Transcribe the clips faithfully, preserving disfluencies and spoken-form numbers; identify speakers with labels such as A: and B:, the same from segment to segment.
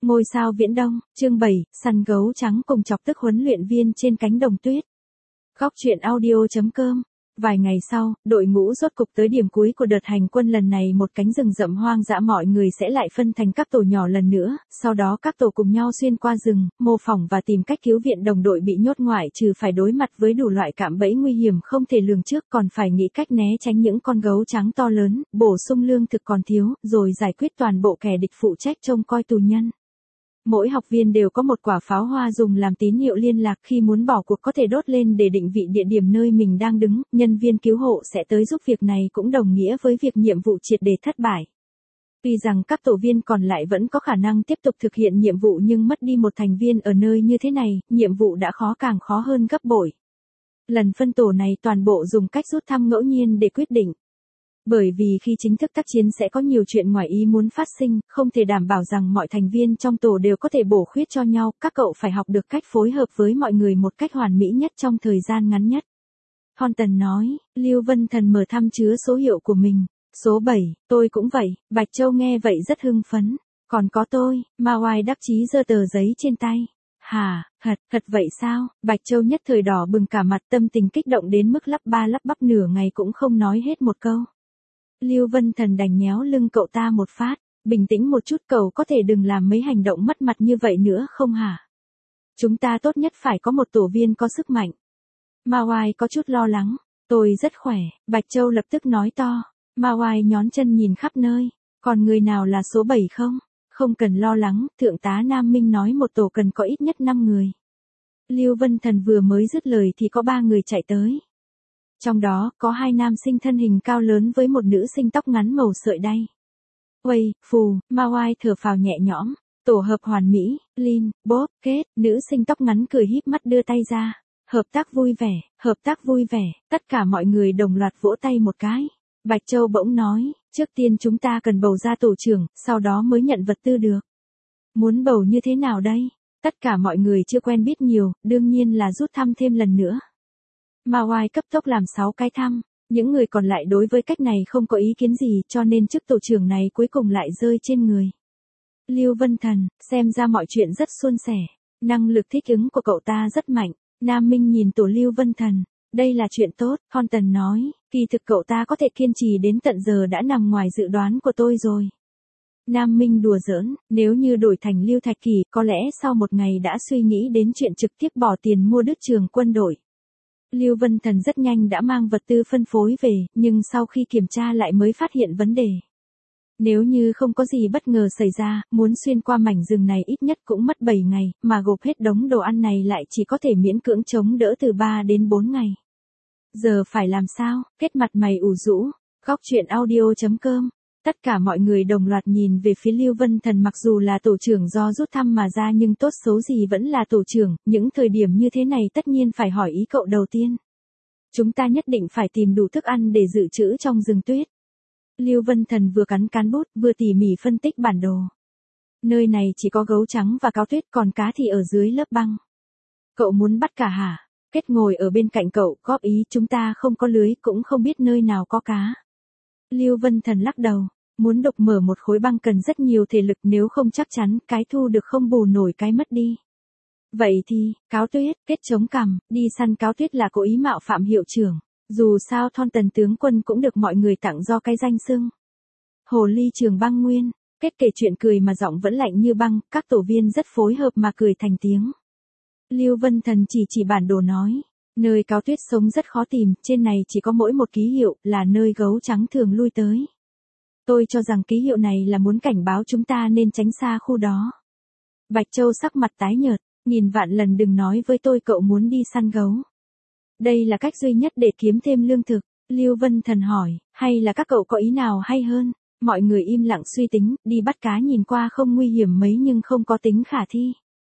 A: Ngôi sao Viễn Đông, chương bảy, săn gấu trắng cùng chọc tức huấn luyện viên trên cánh đồng tuyết. Góc truyện audio.com. Vài ngày sau, đội ngũ rốt cục tới điểm cuối của đợt hành quân lần này, một cánh rừng rậm hoang dã, mọi người sẽ lại phân thành các tổ nhỏ lần nữa, sau đó các tổ cùng nhau xuyên qua rừng, mô phỏng và tìm cách cứu viện đồng đội bị nhốt ngoại, trừ phải đối mặt với đủ loại cạm bẫy nguy hiểm không thể lường trước, còn phải nghĩ cách né tránh những con gấu trắng to lớn, bổ sung lương thực còn thiếu, rồi giải quyết toàn bộ kẻ địch phụ trách trông coi tù nhân. Mỗi học viên đều có một quả pháo hoa dùng làm tín hiệu liên lạc, khi muốn bỏ cuộc có thể đốt lên để định vị địa điểm nơi mình đang đứng, nhân viên cứu hộ sẽ tới giúp. Việc này cũng đồng nghĩa với việc nhiệm vụ triệt để thất bại. Tuy rằng các tổ viên còn lại vẫn có khả năng tiếp tục thực hiện nhiệm vụ, nhưng mất đi một thành viên ở nơi như thế này, nhiệm vụ đã khó càng khó hơn gấp bội. Lần phân tổ này toàn bộ dùng cách rút thăm ngẫu nhiên để quyết định. Bởi vì khi chính thức tác chiến sẽ có nhiều chuyện ngoài ý muốn phát sinh, không thể đảm bảo rằng mọi thành viên trong tổ đều có thể bổ khuyết cho nhau, các cậu phải học được cách phối hợp với mọi người một cách hoàn mỹ nhất trong thời gian ngắn nhất. Thornton nói. Lưu Vân Thần mở thăm chứa số hiệu của mình. Số bảy, tôi cũng vậy. Bạch Châu nghe vậy rất hưng phấn. Còn có tôi, Mawai đắc chí giơ tờ giấy trên tay. Hả, thật, thật vậy sao? Bạch Châu nhất thời đỏ bừng cả mặt, tâm tình kích động đến mức lắp ba lắp bắp nửa ngày cũng không nói hết một câu. Lưu Vân Thần đành nhéo lưng cậu ta một phát. Bình tĩnh một chút, cậu có thể đừng làm mấy hành động mất mặt như vậy nữa không hả? Chúng ta tốt nhất phải có một tổ viên có sức mạnh. Mawai có chút lo lắng. Tôi rất khỏe, Bạch Châu lập tức nói to. Mawai nhón chân nhìn khắp nơi. Còn người nào là số bảy không? Không cần lo lắng, Thượng tá Nam Minh nói một tổ cần có ít nhất năm người. Lưu Vân Thần vừa mới dứt lời thì có ba người chạy tới. Trong đó, có hai nam sinh thân hình cao lớn với một nữ sinh tóc ngắn màu sợi đay. Uầy, phù, Mawai thở phào nhẹ nhõm. Tổ hợp hoàn mỹ, Lin, Bob, Kết, nữ sinh tóc ngắn cười híp mắt đưa tay ra. Hợp tác vui vẻ, hợp tác vui vẻ, tất cả mọi người đồng loạt vỗ tay một cái. Bạch Châu bỗng nói, trước tiên chúng ta cần bầu ra tổ trưởng, sau đó mới nhận vật tư được. Muốn bầu như thế nào đây? Tất cả mọi người chưa quen biết nhiều, đương nhiên là rút thăm thêm lần nữa. Mawai cấp tốc làm sáu cái thăm, những người còn lại đối với cách này không có ý kiến gì, cho nên chức tổ trưởng này cuối cùng lại rơi trên người. Lưu Vân Thần, xem ra mọi chuyện rất suôn sẻ, năng lực thích ứng của cậu ta rất mạnh. Nam Minh nhìn tổ Lưu Vân Thần, đây là chuyện tốt, Thornton nói, kỳ thực cậu ta có thể kiên trì đến tận giờ đã nằm ngoài dự đoán của tôi rồi. Nam Minh đùa giỡn, nếu như đổi thành Lưu Thạch Kỳ, có lẽ sau một ngày đã suy nghĩ đến chuyện trực tiếp bỏ tiền mua đứt trường quân đội. Lưu Vân Thần rất nhanh đã mang vật tư phân phối về, nhưng sau khi kiểm tra lại mới phát hiện vấn đề. Nếu như không có gì bất ngờ xảy ra, muốn xuyên qua mảnh rừng này ít nhất cũng mất bảy ngày, mà gộp hết đống đồ ăn này lại chỉ có thể miễn cưỡng chống đỡ từ ba đến bốn ngày. Giờ phải làm sao? Kết mặt mày ủ rũ. Góc truyện audio.com. Tất cả mọi người đồng loạt nhìn về phía Lưu Vân Thần, mặc dù là tổ trưởng do rút thăm mà ra nhưng tốt xấu gì vẫn là tổ trưởng, những thời điểm như thế này tất nhiên phải hỏi ý cậu đầu tiên. Chúng ta nhất định phải tìm đủ thức ăn để dự trữ trong rừng tuyết. Lưu Vân Thần vừa cắn cán bút, vừa tỉ mỉ phân tích bản đồ. Nơi này chỉ có gấu trắng và cáo tuyết, còn cá thì ở dưới lớp băng. Cậu muốn bắt cả hả? Kết ngồi ở bên cạnh cậu, góp ý, chúng ta không có lưới, cũng không biết nơi nào có cá. Lưu Vân Thần lắc đầu, muốn đục mở một khối băng cần rất nhiều thể lực, nếu không chắc chắn cái thu được không bù nổi cái mất đi. Vậy thì, cáo tuyết, Kết chống cằm, đi săn cáo tuyết là cố ý mạo phạm hiệu trưởng. Dù sao Thornton tướng quân cũng được mọi người tặng do cái danh xưng. Hồ ly trường băng nguyên, Kết kể chuyện cười mà giọng vẫn lạnh như băng, các tổ viên rất phối hợp mà cười thành tiếng. Lưu Vân Thần chỉ chỉ bản đồ nói, nơi cáo tuyết sống rất khó tìm, trên này chỉ có mỗi một ký hiệu, là nơi gấu trắng thường lui tới. Tôi cho rằng ký hiệu này là muốn cảnh báo chúng ta nên tránh xa khu đó. Bạch Châu sắc mặt tái nhợt, nhìn vạn lần đừng nói với tôi cậu muốn đi săn gấu. Đây là cách duy nhất để kiếm thêm lương thực. Lưu Vân Thần hỏi, hay là các cậu có ý nào hay hơn? Mọi người im lặng suy tính, đi bắt cá nhìn qua không nguy hiểm mấy nhưng không có tính khả thi.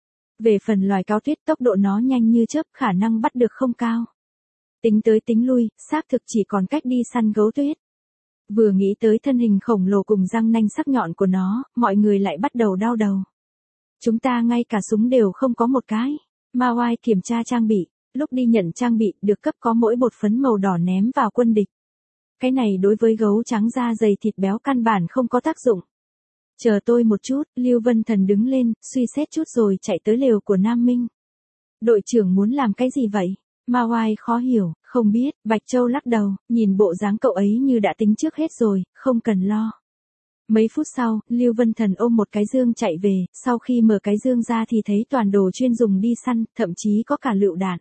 A: Về phần loài cáo tuyết, tốc độ nó nhanh như chớp, khả năng bắt được không cao. Tính tới tính lui, xác thực chỉ còn cách đi săn gấu tuyết. Vừa nghĩ tới thân hình khổng lồ cùng răng nanh sắc nhọn của nó, mọi người lại bắt đầu đau đầu. Chúng ta ngay cả súng đều không có một cái. Mawai kiểm tra trang bị. Lúc đi nhận trang bị, được cấp có mỗi bột phấn màu đỏ ném vào quân địch. Cái này đối với gấu trắng da dày thịt béo căn bản không có tác dụng. Chờ tôi một chút, Lưu Vân Thần đứng lên, suy xét chút rồi chạy tới lều của Nam Minh. Đội trưởng muốn làm cái gì vậy? Ma Oai khó hiểu, không biết, Bạch Châu lắc đầu, nhìn bộ dáng cậu ấy như đã tính trước hết rồi, không cần lo. Mấy phút sau, Lưu Vân Thần ôm một cái dương chạy về, sau khi mở cái dương ra thì thấy toàn đồ chuyên dùng đi săn, thậm chí có cả lựu đạn.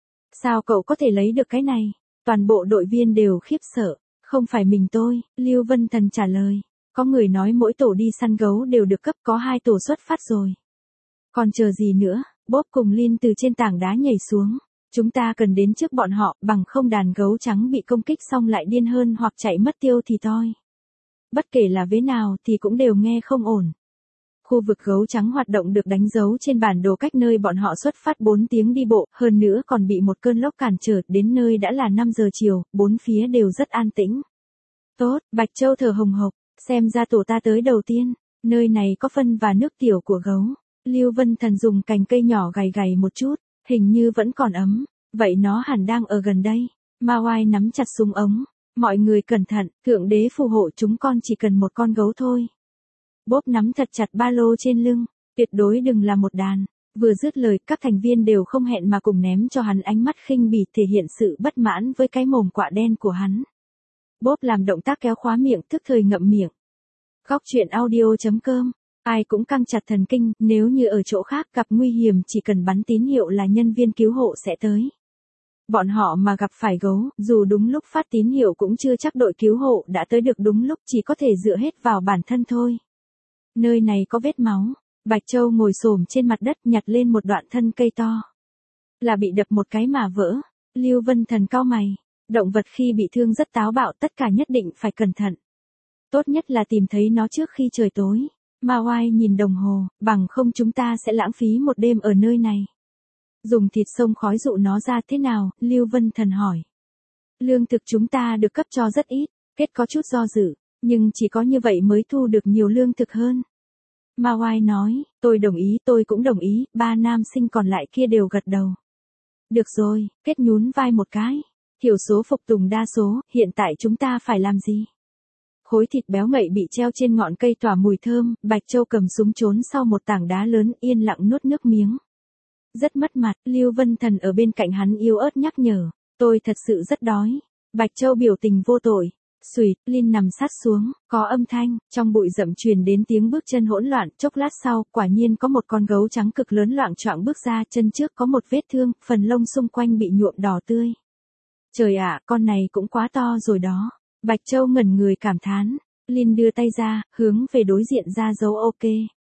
A: Sao cậu có thể lấy được cái này? Toàn bộ đội viên đều khiếp sợ. Không phải mình tôi, Lưu Vân Thần trả lời. Có người nói mỗi tổ đi săn gấu đều được cấp, có hai tổ xuất phát rồi. Còn chờ gì nữa? Bob cùng Lin từ trên tảng đá nhảy xuống. Chúng ta cần đến trước bọn họ, bằng không đàn gấu trắng bị công kích xong lại điên hơn hoặc chạy mất tiêu thì toi. Bất kể là vế nào thì cũng đều nghe không ổn. Khu vực gấu trắng hoạt động được đánh dấu trên bản đồ cách nơi bọn họ xuất phát bốn tiếng đi bộ, hơn nữa còn bị một cơn lốc cản trở, đến nơi đã là năm giờ chiều, bốn phía đều rất an tĩnh. Tốt, Bạch Châu thở hồng hộc, xem ra tổ ta tới đầu tiên, nơi này có phân và nước tiểu của gấu. Lưu Vân Thần dùng cành cây nhỏ gầy gầy một chút, hình như vẫn còn ấm, vậy nó hẳn đang ở gần đây. Ma Oai nắm chặt súng ống, mọi người cẩn thận, thượng đế phù hộ chúng con chỉ cần một con gấu thôi. Bob nắm thật chặt ba lô trên lưng, tuyệt đối đừng là một đàn. Vừa dứt lời, các thành viên đều không hẹn mà cùng ném cho hắn ánh mắt khinh bỉ thể hiện sự bất mãn với cái mồm quạ đen của hắn. Bob làm động tác kéo khóa miệng, tức thời ngậm miệng. Góc truyện audio chấm com. Ai cũng căng chặt thần kinh, nếu như ở chỗ khác gặp nguy hiểm chỉ cần bắn tín hiệu là nhân viên cứu hộ sẽ tới. Bọn họ mà gặp phải gấu, dù đúng lúc phát tín hiệu cũng chưa chắc đội cứu hộ đã tới được đúng lúc, chỉ có thể dựa hết vào bản thân thôi. Nơi này có vết máu. Bạch Châu ngồi xổm trên mặt đất nhặt lên một đoạn thân cây to. Là bị đập một cái mà vỡ. Lưu Vân Thần cau mày. Động vật khi bị thương rất táo bạo, tất cả nhất định phải cẩn thận. Tốt nhất là tìm thấy nó trước khi trời tối. Ma Oai nhìn đồng hồ, bằng không chúng ta sẽ lãng phí một đêm ở nơi này. Dùng thịt sông khói dụ nó ra thế nào? Lưu Vân Thần hỏi. Lương thực chúng ta được cấp cho rất ít, Kết có chút do dự, nhưng chỉ có như vậy mới thu được nhiều lương thực hơn. Ma Oai nói, tôi đồng ý, tôi cũng đồng ý, ba nam sinh còn lại kia đều gật đầu. Được rồi, Kết nhún vai một cái. Thiểu số phục tùng đa số, hiện tại chúng ta phải làm gì? Khối thịt béo ngậy bị treo trên ngọn cây tỏa mùi thơm, Bạch Châu cầm súng trốn sau một tảng đá lớn, yên lặng nuốt nước miếng. Rất mất mặt, Lưu Vân Thần ở bên cạnh hắn yếu ớt nhắc nhở, tôi thật sự rất đói. Bạch Châu biểu tình vô tội. Xùyt, Lin nằm sát xuống, có âm thanh, trong bụi rậm truyền đến tiếng bước chân hỗn loạn, chốc lát sau, quả nhiên có một con gấu trắng cực lớn loạng choạng bước ra, chân trước có một vết thương, phần lông xung quanh bị nhuộm đỏ tươi. Trời ạ, con này cũng quá to rồi đó. Bạch Châu ngẩn người cảm thán. Lin đưa tay ra, hướng về đối diện ra dấu ok.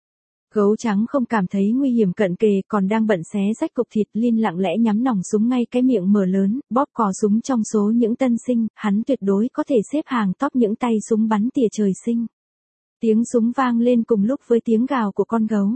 A: Gấu trắng không cảm thấy nguy hiểm cận kề, còn đang bận xé rách cục thịt. Lin lặng lẽ nhắm nòng súng ngay cái miệng mở lớn, bóp cò súng trong số những tân sinh, hắn tuyệt đối có thể xếp hàng top những tay súng bắn tỉa trời sinh. Tiếng súng vang lên cùng lúc với tiếng gào của con gấu.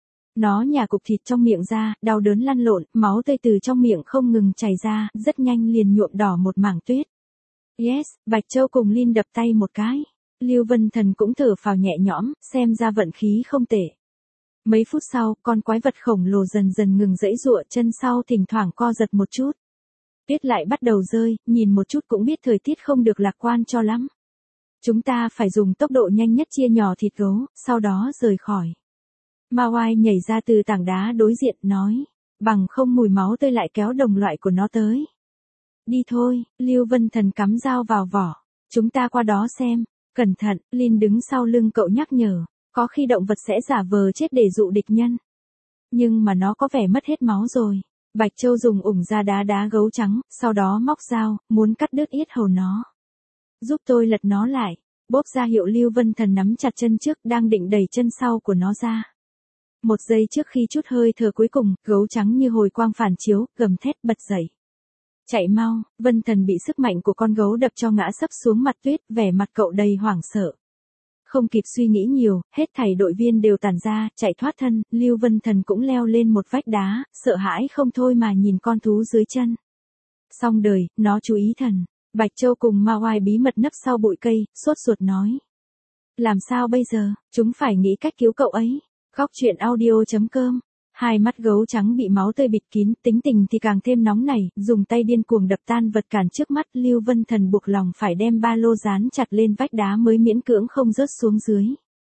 A: Nó nhả cục thịt trong miệng ra, đau đớn lăn lộn, máu tươi từ trong miệng không ngừng chảy ra, rất nhanh liền nhuộm đỏ một mảng tuyết. Yes, Bạch Châu cùng Lin đập tay một cái. Lưu Vân Thần cũng thở phào nhẹ nhõm, xem ra vận khí không tệ. Mấy phút sau, con quái vật khổng lồ dần dần ngừng giãy giụa, chân sau thỉnh thoảng co giật một chút. Tuyết lại bắt đầu rơi, nhìn một chút cũng biết thời tiết không được lạc quan cho lắm. Chúng ta phải dùng tốc độ nhanh nhất chia nhỏ thịt gấu, sau đó rời khỏi. Ma Oai nhảy ra từ tảng đá đối diện, nói, bằng không mùi máu tươi lại kéo đồng loại của nó tới. Đi thôi, Lưu Vân Thần cắm dao vào vỏ. Chúng ta qua đó xem. Cẩn thận, Lin đứng sau lưng cậu nhắc nhở. Có khi động vật sẽ giả vờ chết để dụ địch nhân. Nhưng mà nó có vẻ mất hết máu rồi. Bạch Châu dùng ủng ra đá đá gấu trắng, sau đó móc dao, muốn cắt đứt yết hầu nó. Giúp tôi lật nó lại. Bóp ra hiệu Lưu Vân Thần nắm chặt chân trước, đang định đẩy chân sau của nó ra. Một giây trước khi chút hơi thở cuối cùng, gấu trắng như hồi quang phản chiếu, gầm thét bật dậy. Chạy mau, Vân Thần bị sức mạnh của con gấu đập cho ngã sấp xuống mặt tuyết, vẻ mặt cậu đầy hoảng sợ. Không kịp suy nghĩ nhiều, hết thảy đội viên đều tản ra, chạy thoát thân, Lưu Vân Thần cũng leo lên một vách đá, sợ hãi không thôi mà nhìn con thú dưới chân. Xong đời, nó chú ý thần. Bạch Châu cùng Ma Oai bí mật nấp sau bụi cây, sốt ruột nói. Làm sao bây giờ, chúng phải nghĩ cách cứu cậu ấy. Góc truyện audio chấm com. Hai mắt gấu trắng bị máu tươi bịt kín, tính tình thì càng thêm nóng nảy, dùng tay điên cuồng đập tan vật cản trước mắt. Lưu Vân Thần buộc lòng phải đem ba lô dán chặt lên vách đá mới miễn cưỡng không rớt xuống dưới.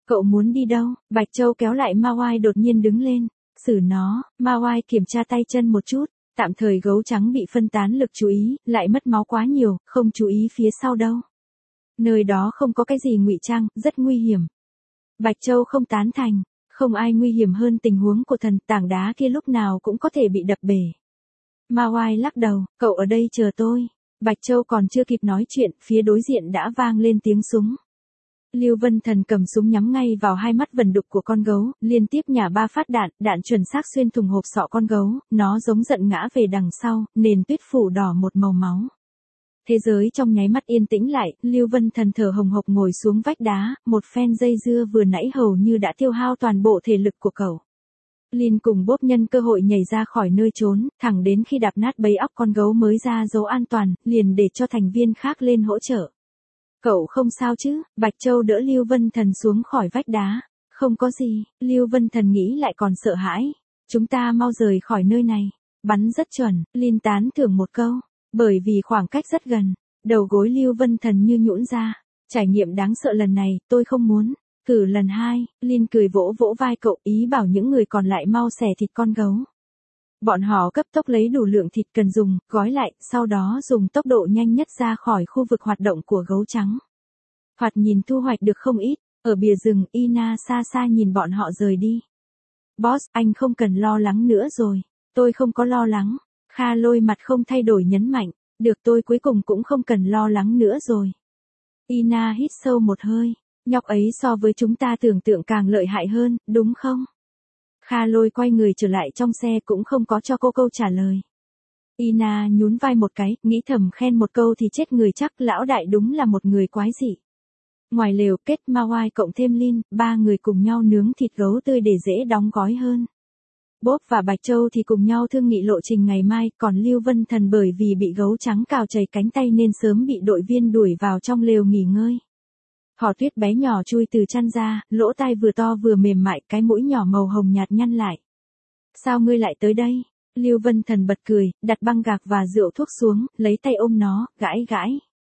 A: Cậu muốn đi đâu? Bạch Châu kéo lại Ma Oai đột nhiên đứng lên. Xử nó. Ma Oai kiểm tra tay chân một chút. Tạm thời gấu trắng bị phân tán lực chú ý, lại mất máu quá nhiều, không chú ý phía sau đâu. Nơi đó không có cái gì ngụy trang, rất nguy hiểm. Bạch Châu không tán thành. Không ai nguy hiểm hơn tình huống của thần, tảng đá kia lúc nào cũng có thể bị đập bể. Ma Oai lắc đầu, cậu ở đây chờ tôi. Bạch Châu còn chưa kịp nói chuyện, phía đối diện đã vang lên tiếng súng. Lưu Vân Thần cầm súng nhắm ngay vào hai mắt vẩn đục của con gấu, liên tiếp nhả ba phát đạn, đạn chuẩn xác xuyên thủng hộp sọ con gấu, nó giống giận ngã về đằng sau, nền tuyết phủ đỏ một màu máu. Thế giới trong nháy mắt yên tĩnh lại, Lưu Vân Thần thở hồng hộc ngồi xuống vách đá, một phen dây dưa vừa nãy hầu như đã tiêu hao toàn bộ thể lực của cậu. Lin cùng Bốp nhân cơ hội nhảy ra khỏi nơi trốn, thẳng đến khi đạp nát bẫy óc con gấu mới ra dấu an toàn, liền để cho thành viên khác lên hỗ trợ. Cậu không sao chứ? Bạch Châu đỡ Lưu Vân Thần xuống khỏi vách đá. Không có gì, Lưu Vân Thần nghĩ lại còn sợ hãi. Chúng ta mau rời khỏi nơi này. Bắn rất chuẩn, Lin tán thưởng một câu. Bởi vì khoảng cách rất gần, đầu gối Lưu Vân Thần như nhũn ra. Trải nghiệm đáng sợ lần này, tôi không muốn. Cử lần hai, Lin cười vỗ vỗ vai cậu, ý bảo những người còn lại mau xẻ thịt con gấu. Bọn họ cấp tốc lấy đủ lượng thịt cần dùng, gói lại, sau đó dùng tốc độ nhanh nhất ra khỏi khu vực hoạt động của gấu trắng. Thoạt nhìn thu hoạch được không ít, ở bìa rừng, Ina xa xa nhìn bọn họ rời đi. Boss, anh không cần lo lắng nữa rồi. Tôi không có lo lắng. Kha Lôi mặt không thay đổi nhấn mạnh. Được, tôi cuối cùng cũng không cần lo lắng nữa rồi. Ina hít sâu một hơi. Nhóc ấy so với chúng ta tưởng tượng càng lợi hại hơn, đúng không? Kha Lôi quay người trở lại trong xe cũng không có cho cô câu trả lời. Ina nhún vai một cái, nghĩ thầm khen một câu thì chết người chắc, lão đại đúng là một người quái dị. Ngoài lều, Kết, Ma Oai cộng thêm Lin, ba người cùng nhau nướng thịt gấu tươi để dễ đóng gói hơn. Bốp và Bạch Châu thì cùng nhau thương nghị lộ trình ngày mai, còn Lưu Vân Thần bởi vì bị gấu trắng cào chảy cánh tay nên sớm bị đội viên đuổi vào trong lều nghỉ ngơi. Thỏ Tuyết bé nhỏ chui từ chăn ra, lỗ tai vừa to vừa mềm mại, cái mũi nhỏ màu hồng nhạt nhăn lại. Sao ngươi lại tới đây? Lưu Vân Thần bật cười, đặt băng gạc và rượu thuốc xuống, lấy tay ôm nó, gãi gãi.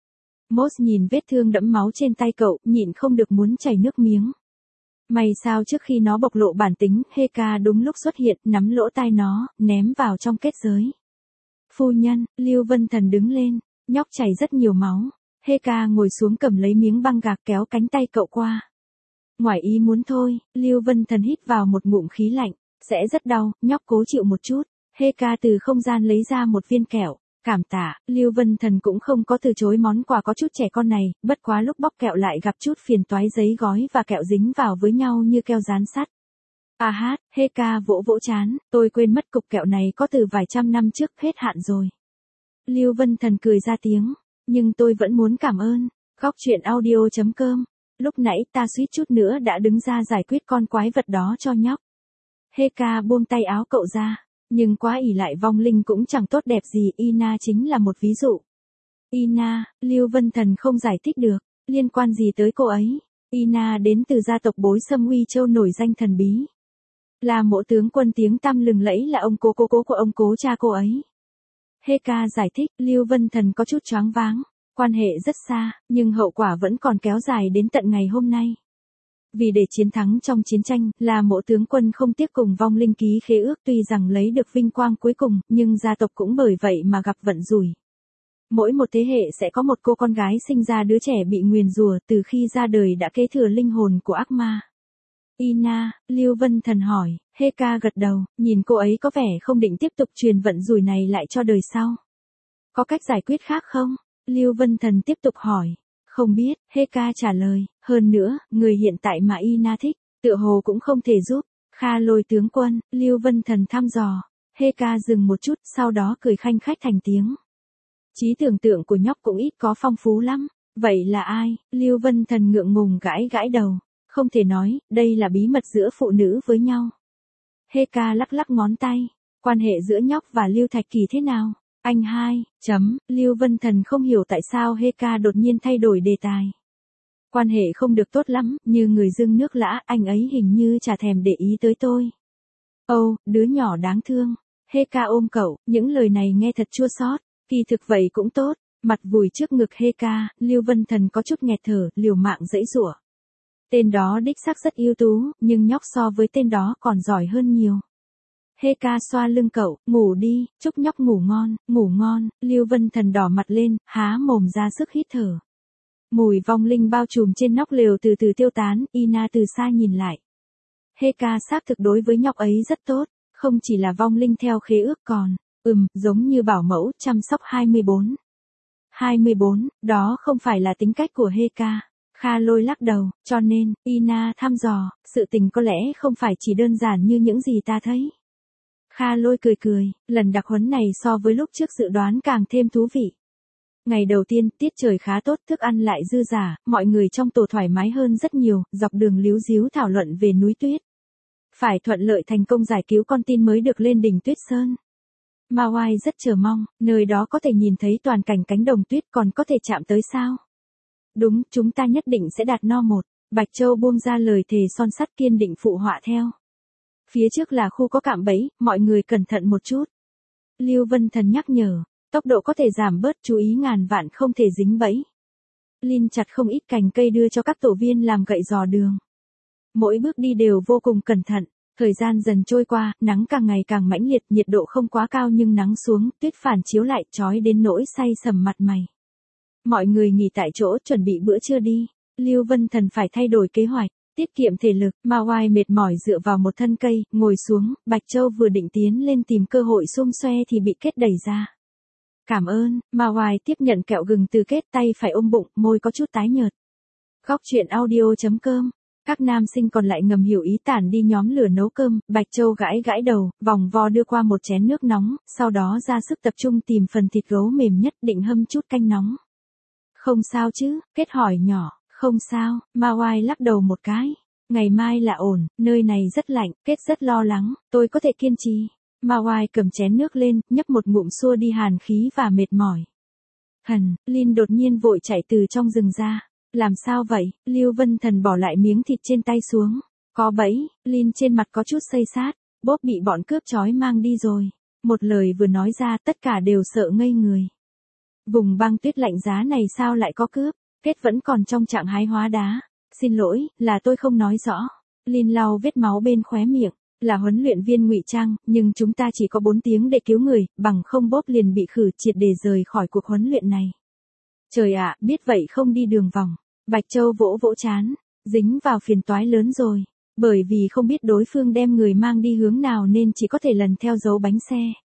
A: Moss nhìn vết thương đẫm máu trên tay cậu, nhịn không được muốn chảy nước miếng. May sao trước khi nó bộc lộ bản tính, Heka đúng lúc xuất hiện, nắm lỗ tai nó, ném vào trong kết giới. Phu nhân, Lưu Vân Thần đứng lên, nhóc chảy rất nhiều máu. Heka ngồi xuống cầm lấy miếng băng gạc kéo cánh tay cậu qua. Ngoài ý muốn thôi, Lưu Vân Thần hít vào một ngụm khí lạnh, sẽ rất đau, nhóc cố chịu một chút. Heka từ không gian lấy ra một viên kẹo. Cảm tạ, Lưu Vân Thần cũng không có từ chối món quà có chút trẻ con này, bất quá lúc bóc kẹo lại gặp chút phiền toái, giấy gói và kẹo dính vào với nhau như keo dán sắt. À hát, Heka vỗ vỗ chán, tôi quên mất cục kẹo này có từ vài trăm năm trước hết hạn rồi. Lưu Vân Thần cười ra tiếng, nhưng tôi vẫn muốn cảm ơn. Góc truyện audio chấm com. Lúc nãy ta suýt chút nữa đã đứng ra giải quyết con quái vật đó cho nhóc. Heka buông tay áo cậu ra. Nhưng quá ỷ lại vong linh cũng chẳng tốt đẹp gì, Ina chính là một ví dụ. Ina, Lưu Vân Thần không giải thích được, liên quan gì tới cô ấy. Ina đến từ gia tộc Bối Sâm Uy Châu nổi danh thần bí. Là mộ tướng quân tiếng tăm lừng lẫy, là ông cố cố cố của ông cố cha cô ấy. Heka giải thích, Lưu Vân Thần có chút choáng váng, quan hệ rất xa, nhưng hậu quả vẫn còn kéo dài đến tận ngày hôm nay. Vì để chiến thắng trong chiến tranh, là mộ tướng quân không tiếc cùng vong linh ký khế ước, tuy rằng lấy được vinh quang cuối cùng, nhưng gia tộc cũng bởi vậy mà gặp vận rủi. Mỗi một thế hệ sẽ có một cô con gái sinh ra đứa trẻ bị nguyền rủa, từ khi ra đời đã kế thừa linh hồn của ác ma. Ina, Lưu Vân Thần hỏi, Heka gật đầu, nhìn cô ấy có vẻ không định tiếp tục truyền vận rủi này lại cho đời sau. Có cách giải quyết khác không? Lưu Vân Thần tiếp tục hỏi. Không biết, Heka trả lời, hơn nữa, người hiện tại mà Ina thích, tựa hồ cũng không thể giúp. Kha Lôi tướng quân, Lưu Vân Thần thăm dò. Heka dừng một chút, sau đó cười khanh khách thành tiếng. Trí tưởng tượng của nhóc cũng ít có phong phú lắm. Vậy là ai? Lưu Vân Thần ngượng ngùng gãi gãi đầu. Không thể nói, đây là bí mật giữa phụ nữ với nhau. Heka lắc lắc ngón tay. Quan hệ giữa nhóc và Lưu Thạch Kỳ thế nào? Anh hai, chấm, Lưu Vân Thần không hiểu tại sao Heka đột nhiên thay đổi đề tài. Quan hệ không được tốt lắm, như người dưng nước lã, anh ấy hình như chả thèm để ý tới tôi. Ồ, oh, đứa nhỏ đáng thương. Heka ôm cậu, những lời này nghe thật chua xót. Kỳ thực vậy cũng tốt. Mặt vùi trước ngực Heka, Lưu Vân Thần có chút nghẹt thở, liều mạng giãy giụa. Tên đó đích xác rất ưu tú, nhưng nhóc so với tên đó còn giỏi hơn nhiều. Heka xoa lưng cậu, ngủ đi, chúc nhóc ngủ ngon, ngủ ngon. Lưu Vân Thần đỏ mặt lên, há mồm ra sức hít thở. Mùi vong linh bao trùm trên nóc lều từ từ tiêu tán, Ina từ xa nhìn lại. Heka xác thực đối với nhóc ấy rất tốt, không chỉ là vong linh theo khế ước còn, ừm, giống như bảo mẫu chăm sóc hai mươi bốn. hai mươi bốn, đó không phải là tính cách của Heka. Kha Lôi lắc đầu, cho nên, Ina thăm dò, sự tình có lẽ không phải chỉ đơn giản như những gì ta thấy. Kha Lôi cười cười, lần đặc huấn này so với lúc trước dự đoán càng thêm thú vị. Ngày đầu tiên, tiết trời khá tốt, thức ăn lại dư dả, mọi người trong tổ thoải mái hơn rất nhiều, dọc đường líu díu thảo luận về núi tuyết. Phải thuận lợi thành công giải cứu con tin mới được lên đỉnh Tuyết Sơn. Mawai rất chờ mong, nơi đó có thể nhìn thấy toàn cảnh cánh đồng tuyết, còn có thể chạm tới sao? Đúng, chúng ta nhất định sẽ đạt no một. Bạch Châu buông ra lời thề son sắt kiên định phụ họa theo. Phía trước là khu có cạm bẫy, mọi người cẩn thận một chút. Lưu Vân Thần nhắc nhở, tốc độ có thể giảm bớt, chú ý ngàn vạn không thể dính bẫy. Lin chặt không ít cành cây đưa cho các tổ viên làm gậy dò đường. Mỗi bước đi đều vô cùng cẩn thận. Thời gian dần trôi qua, nắng càng ngày càng mãnh liệt, nhiệt độ không quá cao nhưng nắng xuống, tuyết phản chiếu lại, chói đến nỗi say sầm mặt mày. Mọi người nghỉ tại chỗ chuẩn bị bữa trưa đi. Lưu Vân Thần phải thay đổi kế hoạch, tiết kiệm thể lực. Mawai mệt mỏi dựa vào một thân cây, ngồi xuống. Bạch Châu vừa định tiến lên tìm cơ hội xung xoe thì bị Kết đẩy ra. Cảm ơn. Mawai tiếp nhận kẹo gừng từ Kết, tay phải ôm bụng, môi có chút tái nhợt. Góc truyện audio chấm com. Các nam sinh còn lại ngầm hiểu ý tản đi nhóm lửa nấu cơm. Bạch Châu gãi gãi đầu, vòng vo đưa qua một chén nước nóng, sau đó ra sức tập trung tìm phần thịt gấu mềm nhất, định hâm chút canh nóng. Không sao chứ? Kết hỏi nhỏ. Không sao. Mawai lắc đầu một cái. Ngày mai là ổn, nơi này rất lạnh. Kết rất lo lắng, tôi có thể kiên trì. Mawai cầm chén nước lên, nhấp một ngụm xua đi hàn khí và mệt mỏi. Hần, Lin đột nhiên vội chạy từ trong rừng ra. Làm sao vậy? Lưu Vân Thần bỏ lại miếng thịt trên tay xuống. Có bẫy. Lin trên mặt có chút xây sát. Bốp bị bọn cướp trói mang đi rồi. Một lời vừa nói ra, tất cả đều sợ ngây người. Vùng băng tuyết lạnh giá này sao lại có cướp? Kết vẫn còn trong trạng hái hóa đá. Xin lỗi, là tôi không nói rõ. Lin lau vết máu bên khóe miệng. Là huấn luyện viên ngụy trang, nhưng chúng ta chỉ có bốn tiếng để cứu người, bằng không Bốp liền bị khử triệt để rời khỏi cuộc huấn luyện này. Trời ạ, biết vậy không đi đường vòng. Bạch Châu vỗ vỗ chán, dính vào phiền toái lớn rồi, bởi vì không biết đối phương đem người mang đi hướng nào nên chỉ có thể lần theo dấu bánh xe.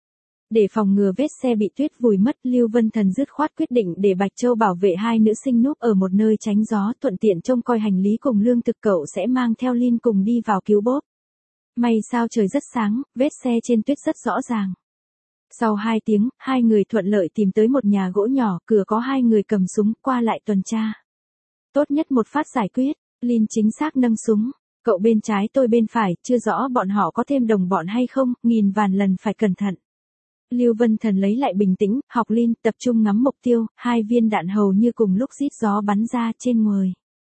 A: Để phòng ngừa vết xe bị tuyết vùi mất, Lưu Vân Thần dứt khoát quyết định để Bạch Châu bảo vệ hai nữ sinh núp ở một nơi tránh gió, thuận tiện trông coi hành lý cùng lương thực. Cậu sẽ mang theo Lin cùng đi vào cứu Bốp. May sao trời rất sáng, vết xe trên tuyết rất rõ ràng. Sau hai tiếng, hai người thuận lợi tìm tới một nhà gỗ nhỏ, cửa có hai người cầm súng, qua lại tuần tra. Tốt nhất một phát giải quyết. Lin chính xác nâng súng. Cậu bên trái tôi bên phải, chưa rõ bọn họ có thêm đồng bọn hay không, nghìn vàn lần phải cẩn thận. Lưu Vân Thần lấy lại bình tĩnh, học Lin, tập trung ngắm mục tiêu, hai viên đạn hầu như cùng lúc rít gió bắn ra trên người.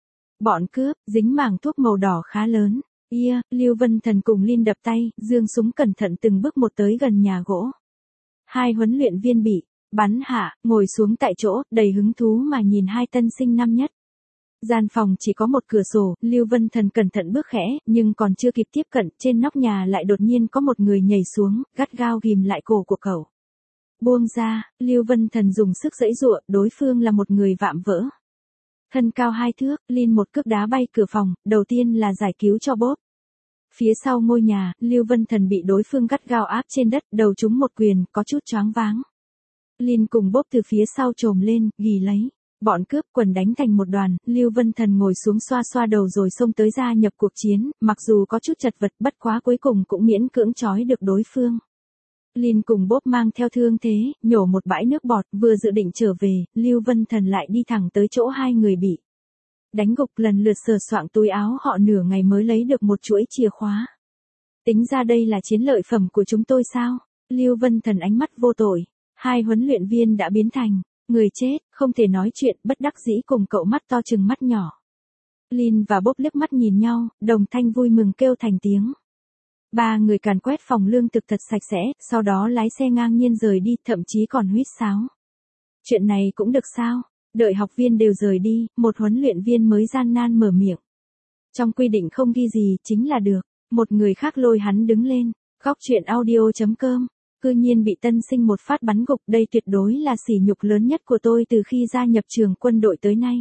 A: Bọn cướp, dính mảng thuốc màu đỏ khá lớn. Yeah, Lưu Vân Thần cùng Lin đập tay, giương súng cẩn thận từng bước một tới gần nhà gỗ. Hai huấn luyện viên bị bắn hạ, ngồi xuống tại chỗ, đầy hứng thú mà nhìn hai tân sinh năm nhất. Gian phòng chỉ có một cửa sổ, Lưu Vân Thần cẩn thận bước khẽ, nhưng còn chưa kịp tiếp cận, trên nóc nhà lại đột nhiên có một người nhảy xuống, gắt gao ghim lại cổ của cậu. Buông ra, Lưu Vân Thần dùng sức giãy giụa, đối phương là một người vạm vỡ. Thân cao hai thước, Lin một cước đá bay cửa phòng, đầu tiên là giải cứu cho Bốp. Phía sau ngôi nhà, Lưu Vân Thần bị đối phương gắt gao áp trên đất, đầu trúng một quyền, có chút choáng váng. Lin cùng Bốp từ phía sau trồm lên, ghì lấy. Bọn cướp quần đánh thành một đoàn, Lưu Vân Thần ngồi xuống xoa xoa đầu rồi xông tới gia nhập cuộc chiến, mặc dù có chút chật vật, bất quá cuối cùng cũng miễn cưỡng trói được đối phương. Lin cùng Bốp mang theo thương thế, nhổ một bãi nước bọt, vừa dự định trở về, Lưu Vân Thần lại đi thẳng tới chỗ hai người bị đánh gục, lần lượt sờ soạng túi áo họ, nửa ngày mới lấy được một chuỗi chìa khóa. Tính ra đây là chiến lợi phẩm của chúng tôi sao? Lưu Vân Thần ánh mắt vô tội. Hai huấn luyện viên đã biến thành người chết, không thể nói chuyện, bất đắc dĩ cùng cậu mắt to chừng mắt nhỏ. Lin và Bốp liếc mắt nhìn nhau, đồng thanh vui mừng kêu thành tiếng. Ba người càn quét phòng lương thực thật sạch sẽ, sau đó lái xe ngang nhiên rời đi, thậm chí còn huýt sáo. Chuyện này cũng được sao? Đợi học viên đều rời đi, một huấn luyện viên mới gian nan mở miệng. Trong quy định không ghi gì chính là được. Một người khác lôi hắn đứng lên. Góc chuyện audio.com. Cư nhiên bị tân sinh một phát bắn gục, đây tuyệt đối là sỉ nhục lớn nhất của tôi từ khi gia nhập trường quân đội tới nay.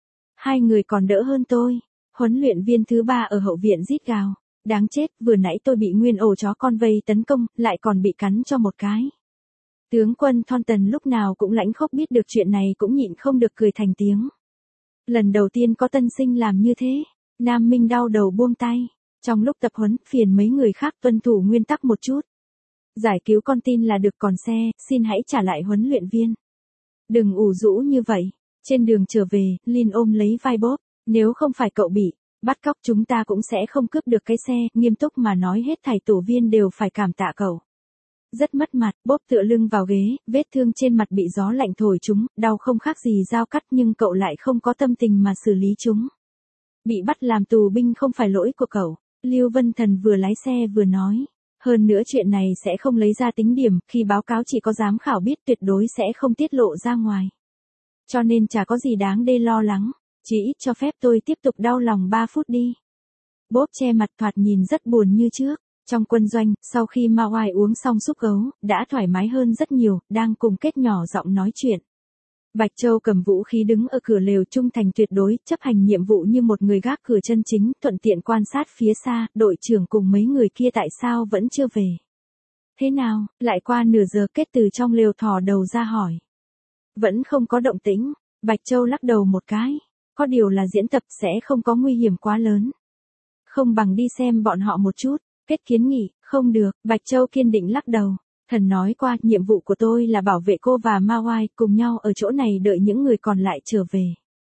A: Hai người còn đỡ hơn tôi. Huấn luyện viên thứ ba ở hậu viện rít gào. Đáng chết, vừa nãy tôi bị nguyên ổ chó con vây tấn công, lại còn bị cắn cho một cái. Tướng quân Thornton lúc nào cũng lãnh khốc biết được chuyện này cũng nhịn không được cười thành tiếng. Lần đầu tiên có tân sinh làm như thế, Nam Minh đau đầu buông tay. Trong lúc tập huấn, phiền mấy người khác tuân thủ nguyên tắc một chút. Giải cứu con tin là được, còn xe, xin hãy trả lại huấn luyện viên. Đừng ủ rũ như vậy. Trên đường trở về, Lin ôm lấy vai Bob. Nếu không phải cậu bị bắt cóc chúng ta cũng sẽ không cướp được cái xe, nghiêm túc mà nói hết thảy tổ viên đều phải cảm tạ cậu. Rất mất mặt, Bob tựa lưng vào ghế, vết thương trên mặt bị gió lạnh thổi chúng, đau không khác gì dao cắt nhưng cậu lại không có tâm tình mà xử lý chúng. Bị bắt làm tù binh không phải lỗi của cậu, Lưu Vân Thần vừa lái xe vừa nói. Hơn nữa chuyện này sẽ không lấy ra tính điểm, khi báo cáo chỉ có giám khảo biết tuyệt đối sẽ không tiết lộ ra ngoài. Cho nên chả có gì đáng để lo lắng, chỉ ít cho phép tôi tiếp tục đau lòng ba phút đi. Bob che mặt thoạt nhìn rất buồn như trước. Trong quân doanh, sau khi Mawai uống xong súp gấu, đã thoải mái hơn rất nhiều, đang cùng Kết nhỏ giọng nói chuyện. Bạch Châu cầm vũ khí đứng ở cửa lều trung thành tuyệt đối, chấp hành nhiệm vụ như một người gác cửa chân chính, thuận tiện quan sát phía xa, đội trưởng cùng mấy người kia tại sao vẫn chưa về. Thế nào, lại qua nửa giờ Kết từ trong lều thò đầu ra hỏi. Vẫn không có động tĩnh, Bạch Châu lắc đầu một cái, có điều là diễn tập sẽ không có nguy hiểm quá lớn. Không bằng đi xem bọn họ một chút. Kết kiến nghị, không được, Bạch Châu kiên định lắc đầu. Thần nói qua, nhiệm vụ của tôi là bảo vệ cô và Mawai, cùng nhau ở chỗ này đợi những người còn lại trở về.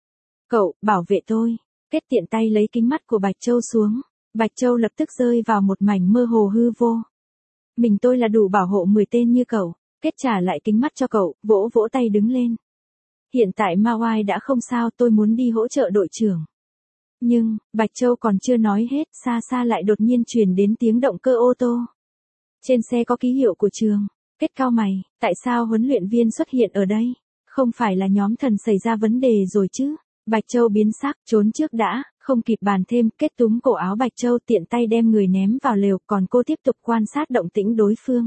A: Cậu, bảo vệ tôi. Kết tiện tay lấy kính mắt của Bạch Châu xuống. Bạch Châu lập tức rơi vào một mảnh mơ hồ hư vô. Mình tôi là đủ bảo hộ mười tên như cậu. Kết trả lại kính mắt cho cậu, vỗ vỗ tay đứng lên. Hiện tại Mawai đã không sao, tôi muốn đi hỗ trợ đội trưởng. Nhưng, Bạch Châu còn chưa nói hết, xa xa lại đột nhiên truyền đến tiếng động cơ ô tô. Trên xe có ký hiệu của trường. Kết cao mày, tại sao huấn luyện viên xuất hiện ở đây? Không phải là nhóm thần xảy ra vấn đề rồi chứ? Bạch Châu biến sắc, trốn trước đã, không kịp bàn thêm, Kết túm cổ áo Bạch Châu tiện tay đem người ném vào lều, còn cô tiếp tục quan sát động tĩnh đối phương.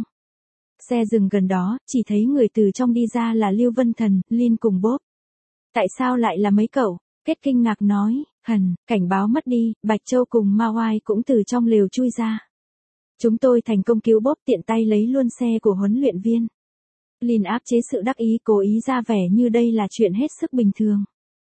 A: Xe dừng gần đó, chỉ thấy người từ trong đi ra là Lưu Vân Thần, Lin cùng Bob. Tại sao lại là mấy cậu? Kết kinh ngạc nói, hần, cảnh báo mất đi, Bạch Châu cùng Mawai cũng từ trong lều chui ra. Chúng tôi thành công cứu Bob, tiện tay lấy luôn xe của huấn luyện viên. Lin áp chế sự đắc ý, cố ý ra vẻ như đây là chuyện hết sức bình thường.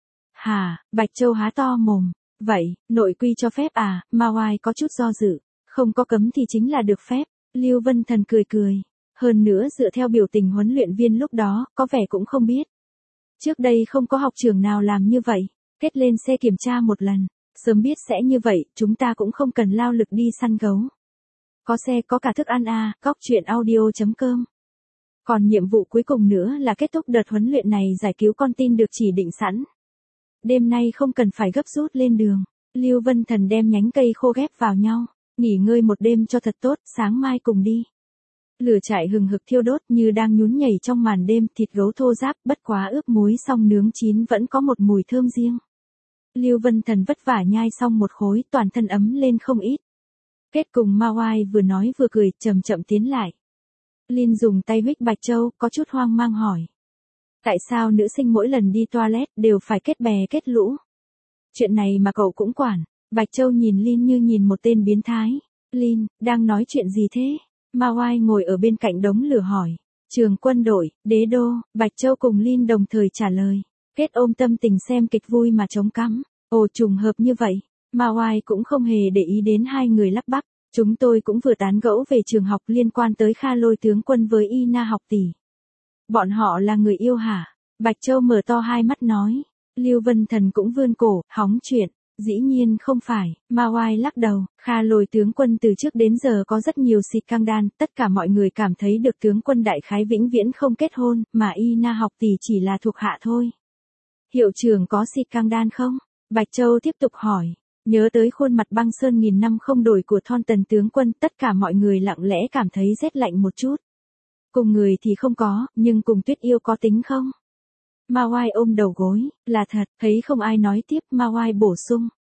A: Hả, Bạch Châu há to mồm, vậy, nội quy cho phép à? Mawai có chút do dự, không có cấm thì chính là được phép. Lưu Vân Thần cười cười, hơn nữa dựa theo biểu tình huấn luyện viên lúc đó, có vẻ cũng không biết. Trước đây không có học trưởng nào làm như vậy. Kết lên xe kiểm tra một lần, sớm biết sẽ như vậy, chúng ta cũng không cần lao lực đi săn gấu. Có xe có cả thức ăn à, góc chuyện audio.com. Còn nhiệm vụ cuối cùng nữa là kết thúc đợt huấn luyện này, giải cứu con tin được chỉ định sẵn. Đêm nay không cần phải gấp rút lên đường. Lưu Vân Thần đem nhánh cây khô ghép vào nhau, nghỉ ngơi một đêm cho thật tốt, sáng mai cùng đi. Lửa trại hừng hực thiêu đốt như đang nhún nhảy trong màn đêm, thịt gấu thô ráp, bất quá ướp muối xong nướng chín vẫn có một mùi thơm riêng. Lưu Vân Thần vất vả nhai xong một khối, toàn thân ấm lên không ít. Kết cùng Mawai vừa nói vừa cười, chậm chậm tiến lại. Lin dùng tay huých Bạch Châu, có chút hoang mang hỏi. Tại sao nữ sinh mỗi lần đi toilet đều phải kết bè kết lũ? Chuyện này mà cậu cũng quản. Bạch Châu nhìn Lin như nhìn một tên biến thái. Lin, đang nói chuyện gì thế? Mawai ngồi ở bên cạnh đống lửa hỏi. Trường quân đội, đế đô, Bạch Châu cùng Lin đồng thời trả lời. Kết ôm tâm tình xem kịch vui mà chống cắm. Ồ, trùng hợp như vậy. Mawai cũng không hề để ý đến hai người lắp bắp. Chúng tôi cũng vừa tán gẫu về trường học liên quan tới Kha Lôi tướng quân với Ina học tỷ. Bọn họ là người yêu hả? Bạch Châu mở to hai mắt nói. Lưu Vân Thần cũng vươn cổ, hóng chuyện. Dĩ nhiên không phải, Mawai lắc đầu, Kha Lôi tướng quân từ trước đến giờ có rất nhiều xịt căng đan, tất cả mọi người cảm thấy được tướng quân đại khái vĩnh viễn không kết hôn, mà Ina học tỷ chỉ là thuộc hạ thôi. Hiệu trưởng có xịt căng đan không? Bạch Châu tiếp tục hỏi, nhớ tới khuôn mặt băng sơn nghìn năm không đổi của Thornton tướng quân, tất cả mọi người lặng lẽ cảm thấy rét lạnh một chút. Cùng người thì không có, nhưng cùng Tuyết Yêu có tính không? Mawai ôm đầu gối, là thật, thấy không ai nói tiếp, Mawai bổ sung.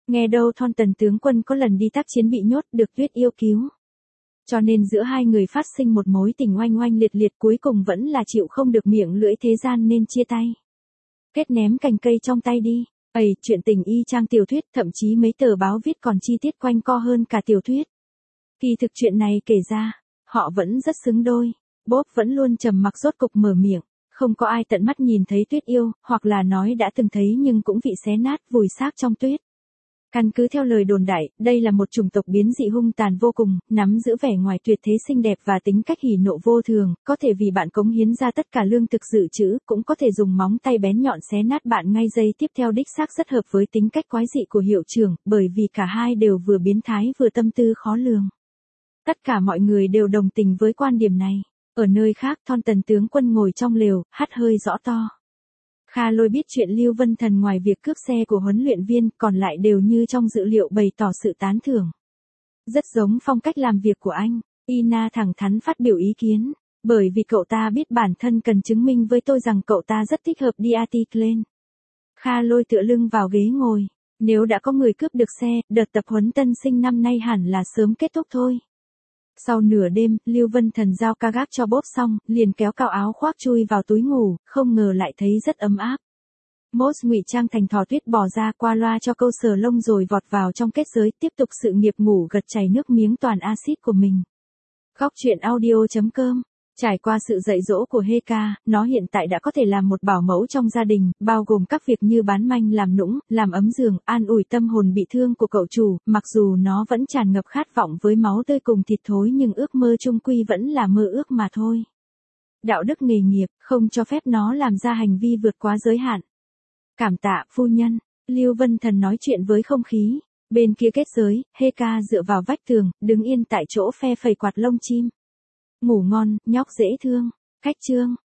A: Nghe đâu Thon Tần tướng quân có lần đi tác chiến bị nhốt được Tuyết Yêu cứu. Cho nên giữa hai người phát sinh một mối tình oanh oanh liệt liệt, cuối cùng vẫn là chịu không được miệng lưỡi thế gian nên chia tay. Kết ném cành cây trong tay đi. Ây, chuyện tình y chang tiểu thuyết, thậm chí mấy tờ báo viết còn chi tiết quanh co hơn cả tiểu thuyết. Kỳ thực chuyện này kể ra, họ vẫn rất xứng đôi. Bob vẫn luôn trầm mặc, rốt cục mở miệng. Không có ai tận mắt nhìn thấy Tuyết Yêu, hoặc là nói đã từng thấy nhưng cũng bị xé nát, vùi xác trong tuyết. Căn cứ theo lời đồn đại, đây là một chủng tộc biến dị hung tàn vô cùng, nắm giữ vẻ ngoài tuyệt thế xinh đẹp và tính cách hỉ nộ vô thường, có thể vì bạn cống hiến ra tất cả lương thực dự trữ, cũng có thể dùng móng tay bén nhọn xé nát bạn ngay giây tiếp theo. Đích xác rất hợp với tính cách quái dị của hiệu trưởng, bởi vì cả hai đều vừa biến thái vừa tâm tư khó lường. Tất cả mọi người đều đồng tình với quan điểm này. Ở nơi khác, Thon Tần tướng quân ngồi trong lều, hắt hơi rõ to. Kha Lôi biết chuyện Lưu Vân Thần ngoài việc cướp xe của huấn luyện viên, còn lại đều như trong dự liệu bày tỏ sự tán thưởng. Rất giống phong cách làm việc của anh, Ina thẳng thắn phát biểu ý kiến, bởi vì cậu ta biết bản thân cần chứng minh với tôi rằng cậu ta rất thích hợp đi Atiklen. Kha Lôi tựa lưng vào ghế ngồi, nếu đã có người cướp được xe, đợt tập huấn tân sinh năm nay hẳn là sớm kết thúc thôi. Sau nửa đêm, Lưu Vân Thần giao ca gác cho Bob xong, liền kéo cào áo khoác chui vào túi ngủ, không ngờ lại thấy rất ấm áp. Moss ngụy trang thành thỏ tuyết bỏ ra qua loa cho câu sờ lông rồi vọt vào trong kết giới, tiếp tục sự nghiệp ngủ gật chảy nước miếng toàn axit của mình. Góc truyện audio chấm com. Trải qua sự dạy dỗ của Heka, nó hiện tại đã có thể làm một bảo mẫu trong gia đình, bao gồm các việc như bán manh làm nũng, làm ấm giường, an ủi tâm hồn bị thương của cậu chủ. Mặc dù nó vẫn tràn ngập khát vọng với máu tươi cùng thịt thối, nhưng ước mơ chung quy vẫn là mơ ước mà thôi. Đạo đức nghề nghiệp không cho phép nó làm ra hành vi vượt quá giới hạn. Cảm tạ phu nhân. Lưu Vân Thần nói chuyện với không khí. Bên kia kết giới, Heka dựa vào vách tường, đứng yên tại chỗ phe phẩy quạt lông chim. Ngủ ngon, nhóc dễ thương. Khách chương.